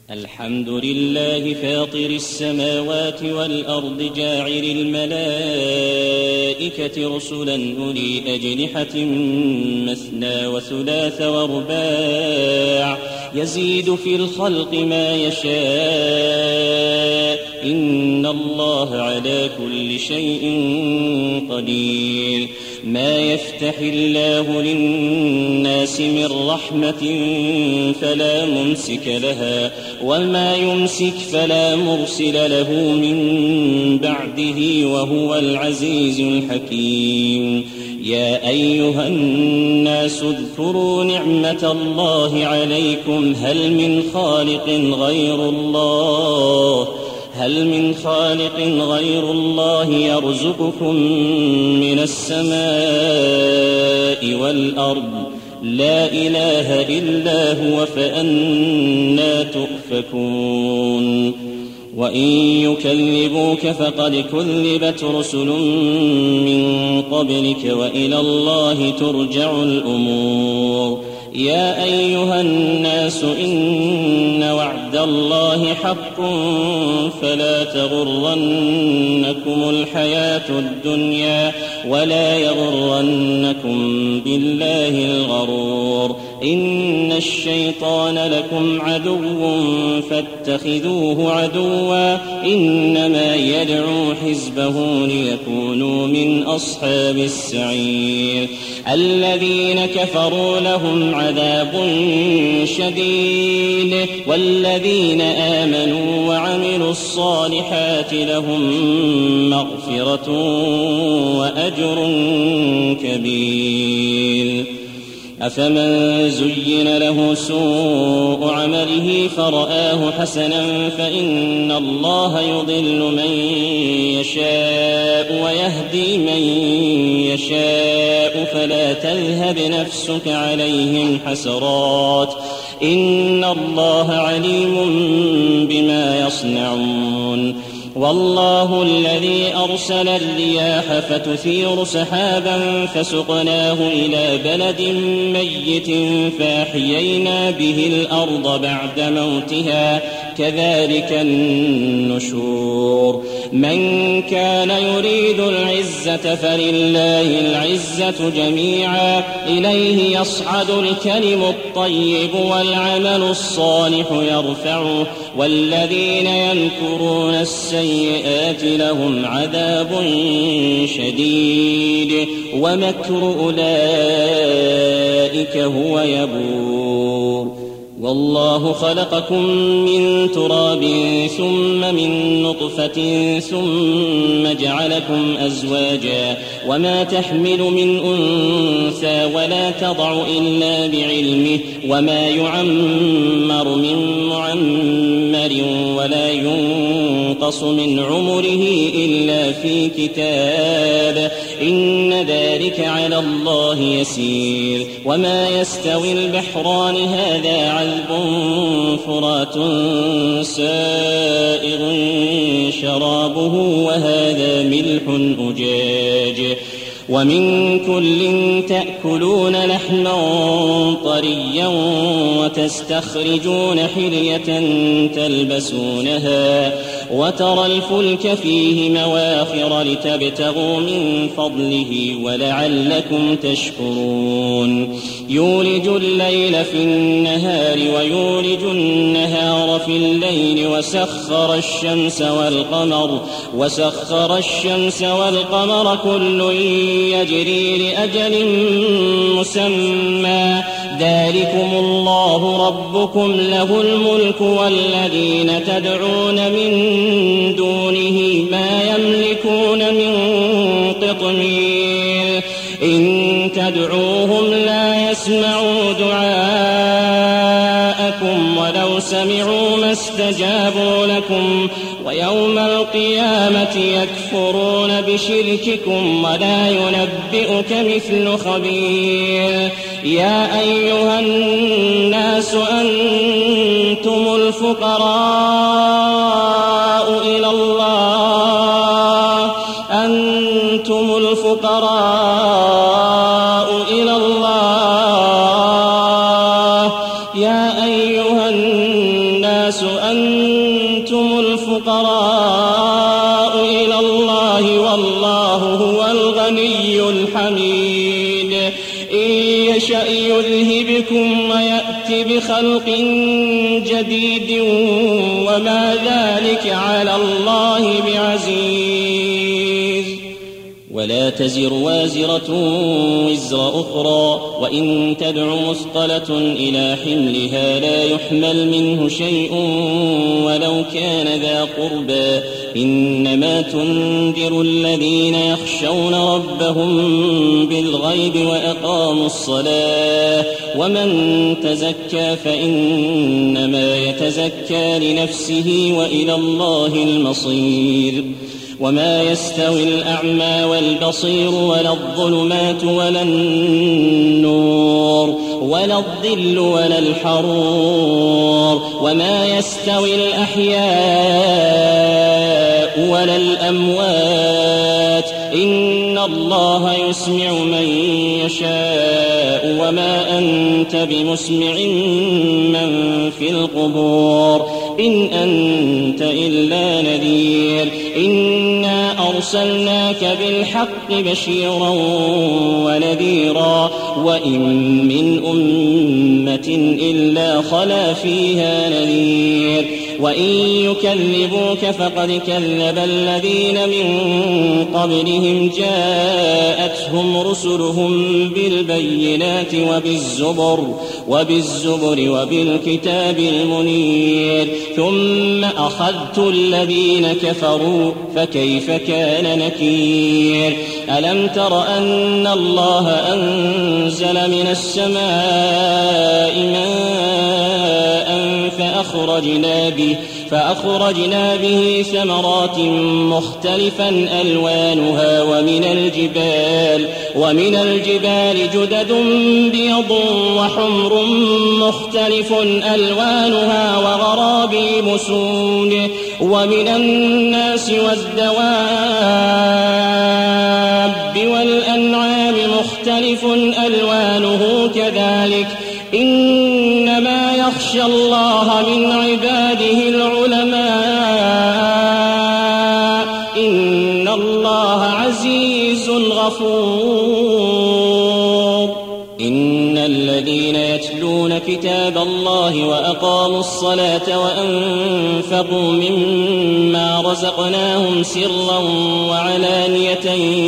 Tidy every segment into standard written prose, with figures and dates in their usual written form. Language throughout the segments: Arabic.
الحمد لله فاطر السماوات والأرض جاعل الملائكة رسلا أولي أجنحة مثنى وثلاث ورباع يزيد في الخلق ما يشاء إن الله على كل شيء قدير. ما يفتح الله للناس من رحمة فلا ممسك لها وما يمسك فلا مرسل له من بعده وهو العزيز الحكيم. يا أيها الناس اذكروا نعمة الله عليكم هل من خالق غير الله يرزقكم من السماء والأرض لا إله إلا هو فأنى تؤفكون. وإن يكذبوك فقد كذبت رسل من قبلك وإلى الله ترجع الأمور. يا أيها الناس إن وعد الله حق فلا تغرنكم الحياة الدنيا ولا يغرنكم بالله الغرور. إن الشيطان لكم عدو فاتخذوه عدوا إنما يدعو حزبه ليكونوا من أصحاب السعير. الذين كفروا لهم عذاب شديد والذين آمنوا وعملوا الصالحات لهم مغفرة وأجر كبير. أفمن زين له سوء عمله فرآه حسنا فإن الله يضل من يشاء ويهدي من يشاء فلا تذهب نفسك عليهم حسرات إن الله عليم بما يصنعون. والله الذي أرسل الرياح فتثير سحابا فسقناه إلى بلد ميت فأحيينا به الأرض بعد موتها كذلك النشور. من كان يريد العزة فلله العزة جميعا إليه يصعد الكلم الطيب والعمل الصالح يرفعه والذين يمكرون السيئات لهم عذاب شديد ومكر أولئك هو يبور. والله خلقكم من تراب ثم من نطفة ثم جعلكم أزواجا وما تحمل من أنثى ولا تضع إلا بعلمه وما يعمر من معمر ولا ينقص من عمره إلا في كتاب إن ذلك على الله يسير. وما يستوي البحران هذا عذب فرات سائغ شرابه وهذا ملح أجاج ومن كل تأكلون لحما طريا وتستخرجون حلية تلبسونها وترى الفلك فيه مواخر لتبتغوا من فضله ولعلكم تشكرون. يولج الليل في النهار ويولج النهار في الليل وسخر الشمس والقمر كل يجري لأجل مسمى ذلكم الله ربكم له الملك والذين تدعون من دونه ما يملكون من قطمير إن تدعوهم لا يسمعوا دعاءكم ولو سمعوا ما استجابوا لكم ويوم القيامة يكفرون بشرككم ولا ينبئك مثل خبير. يا أيها الناس أنتم الفقراء إلى الله يا أيها الناس أنتم الفقراء إلى الله والله هو الغني الحميد إن يشأ يذهبكم ويأت بخلق جديد وما ذلك على الله بعزيز ولا تزر وازرة وزر أخرى وإن تدع مثقلة إلى حملها لا يحمل منه شيء ولو كان ذا قربى إنما تنذر الذين يخشون ربهم بالغيب وأقاموا الصلاة ومن تزكى فإنما يتزكى لنفسه وإلى الله المصير وما يستوي الأعمى والبصير ولا الظلمات ولا النور ولا الظل ولا الحرور وما يستوي الأحياء ولا الأموات إن الله يسمع من يشاء وما أنت بمسمع من في القبور إن أنت إلا نذير إنا أرسلناك بالحق بشيرا ونذيرا وإن من أمة إلا خلا فيها نذير وإن يكذبوك فقد كذب الذين من قبلهم جاءتهم رسلهم بالبينات وبالزبر وبالكتاب المنير ثم أخذت الذين كفروا فكيف كان نكير ألم تر أن الله أنزل من السماء ماء فأخرجنا به ثمرات مختلفا ألوانها ومن الجبال جدد بيض وحمر مختلف ألوانها وغرابيب سود ومن الناس والدواب والأنعام مختلف ألوانه كذلك إنما يخشى الله من عباده العلماء إن الله عزيز غفور إن الذين يتلون كتاب الله وأقاموا الصلاة وأنفقوا مما رزقناهم سرا وعلانية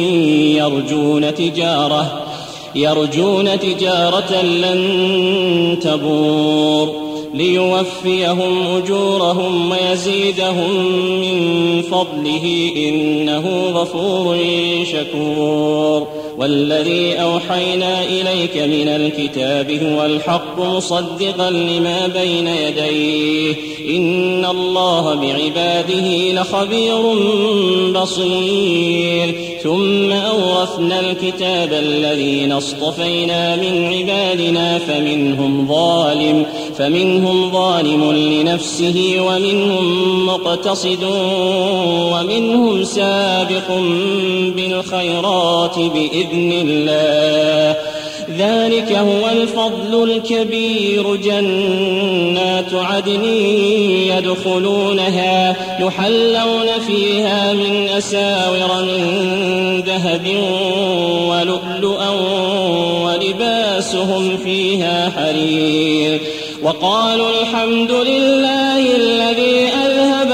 يرجون تجارة لن تبور ليوفيهم أجورهم ويزيدهم من فضله إنه غفور شكور والذي أوحينا إليك من الكتاب هو الحق مصدقا لما بين يديه إن الله بعباده لخبير بصير ثم أورثنا الكتاب الذين اصطفينا من عبادنا فمنهم ظالم لنفسه ومنهم مقتصد ومنهم سابق بالخيرات بإذن الله ذلك هو الفضل الكبير جنات عدن يدخلونها يحلون فيها من أساور من ذهب ولؤلؤا ولباسهم فيها حرير وقالوا الحمد لله الذي أذهب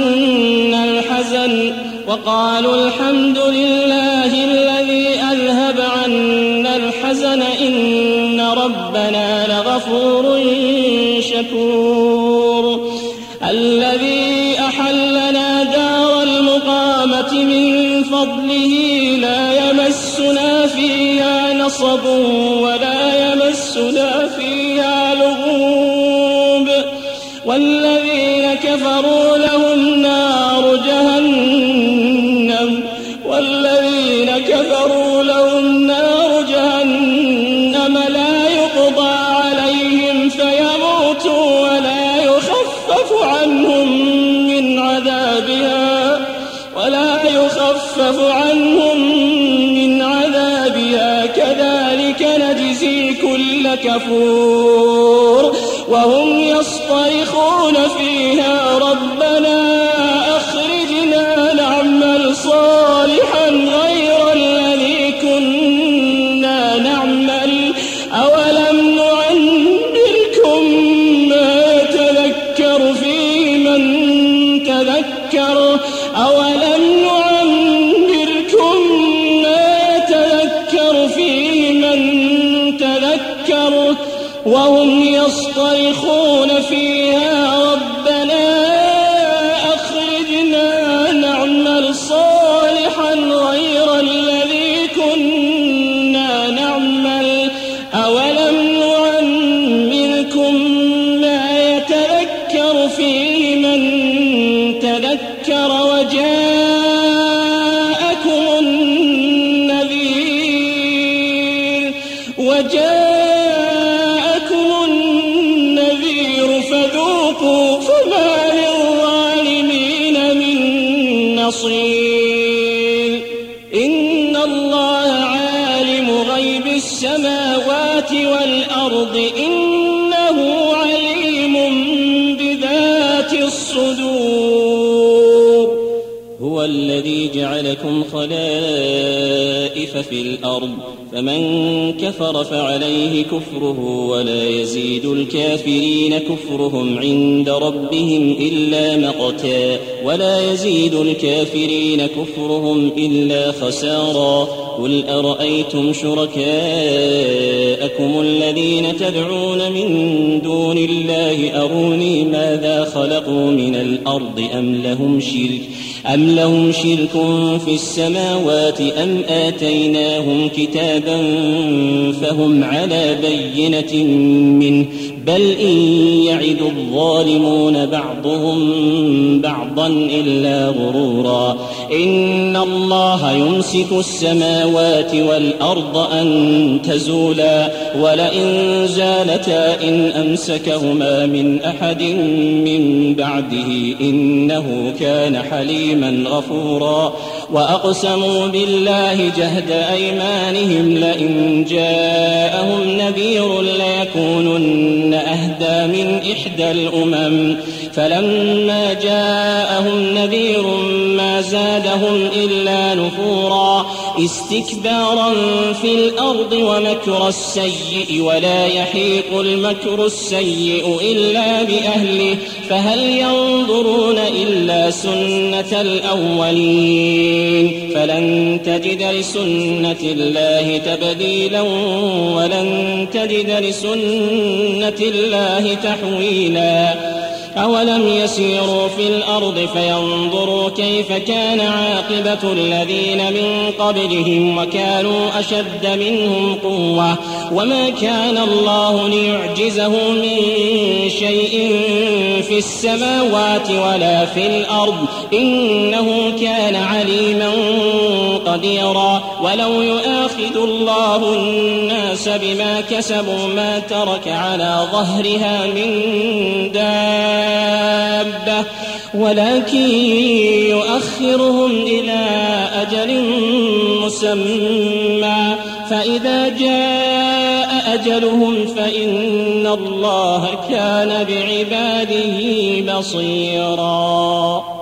عنا الحزن إن ربنا لغفور شكور الذي أحلنا دار المقامة من فضله لا يمسنا فيها نصب ولا يمسنا فيها لغوب والذين كفروا لهم نار جهنم لا يقضى عليهم فيموتوا ولا يخفف عنهم من عذابها كذلك نجزي كل كفور وهم يصطرخون فيها يتذكر أولم نعمركم ما يتذكر فيه من تذكر وهم يصطرخون فيها ربنا أخرجنا نعمل صالحا غير الذي كنا نعمل أولم نعمركم ما يتذكر فيه من تذكر وجاءكم النذير فذوقوا فما للظالمين من نصير إن الله عالم غيب السماوات والأرض إنه عليم بذات الصدور هو الذي جعلكم خلائف في الأرض فمن كفر فعليه كفره ولا يزيد الكافرين كفرهم عند ربهم إلا مقتا ولا يزيد الكافرين كفرهم إلا خسارا قل أرأيتم شركاءكم الذين تدعون من دون الله أروني ماذا خلقوا من الأرض أم لهم شرك في السماوات أم آتيناهم كتابا فهم على بينة منه بل إن يعد الظالمون بعضهم بعضا إلا غرورا إن الله يمسك السماوات والأرض أن تزولا ولئن زالتا إن أمسكهما من أحد من بعده إنه كان حليما غفورا وأقسموا بالله جهد أيمانهم لئن جاءهم نذير ليكونن أهدى من إحدى الأمم فلما جاءهم نذير ما زادهم إلا نفورا استكبارا في الأرض ومكر السيء ولا يحيق المكر السيء إلا بأهله فهل ينظرون إلا سنة الأولين فلن تجد لسنة الله تبديلا ولن تجد لسنة الله تحويلا أولم يسيروا في الأرض فينظروا كيف كان عاقبة الذين من قبلهم وكانوا أشد منهم قوة وما كان الله ليعجزه من شيء في السماوات ولا في الأرض إنه كان عليما قديرا ولو يؤاخذ الله الناس بما كسبوا ما ترك على ظهرها من دابة ولكن يؤخرهم إلى أجل مسمى فإذا جاء أجلهم فإن الله كان بعباده بصيرا